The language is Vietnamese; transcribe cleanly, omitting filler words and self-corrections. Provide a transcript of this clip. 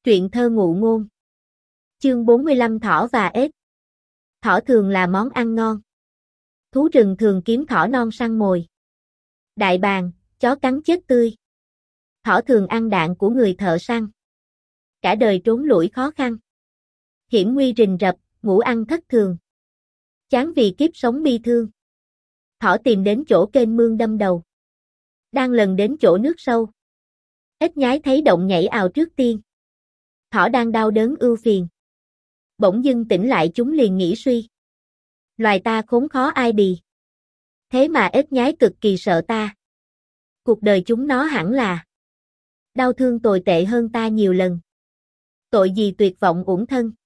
Truyện thơ ngụ ngôn. Chương 45 Thỏ và ếch. Thỏ thường là món ăn ngon. Thú rừng thường kiếm thỏ non săn mồi. Đại bàng, chó cắn chết tươi. Thỏ thường ăn đạn của người thợ săn. Cả đời trốn lủi khó khăn. Hiểm nguy rình rập, ngủ ăn thất thường. Chán vì kiếp sống bi thương. Thỏ tìm đến chỗ kênh mương đâm đầu. Đang lần đến chỗ nước sâu. Ếch nhái thấy động nhảy ào trước tiên. Thỏ đang đau đớn ưu phiền. Bỗng dưng tỉnh lại chúng liền nghĩ suy. Loài ta khốn khó ai bì. Thế mà ếch nhái cực kỳ sợ ta. Cuộc đời chúng nó hẳn là đau thương tồi tệ hơn ta nhiều lần. Tội gì tuyệt vọng uổng thân.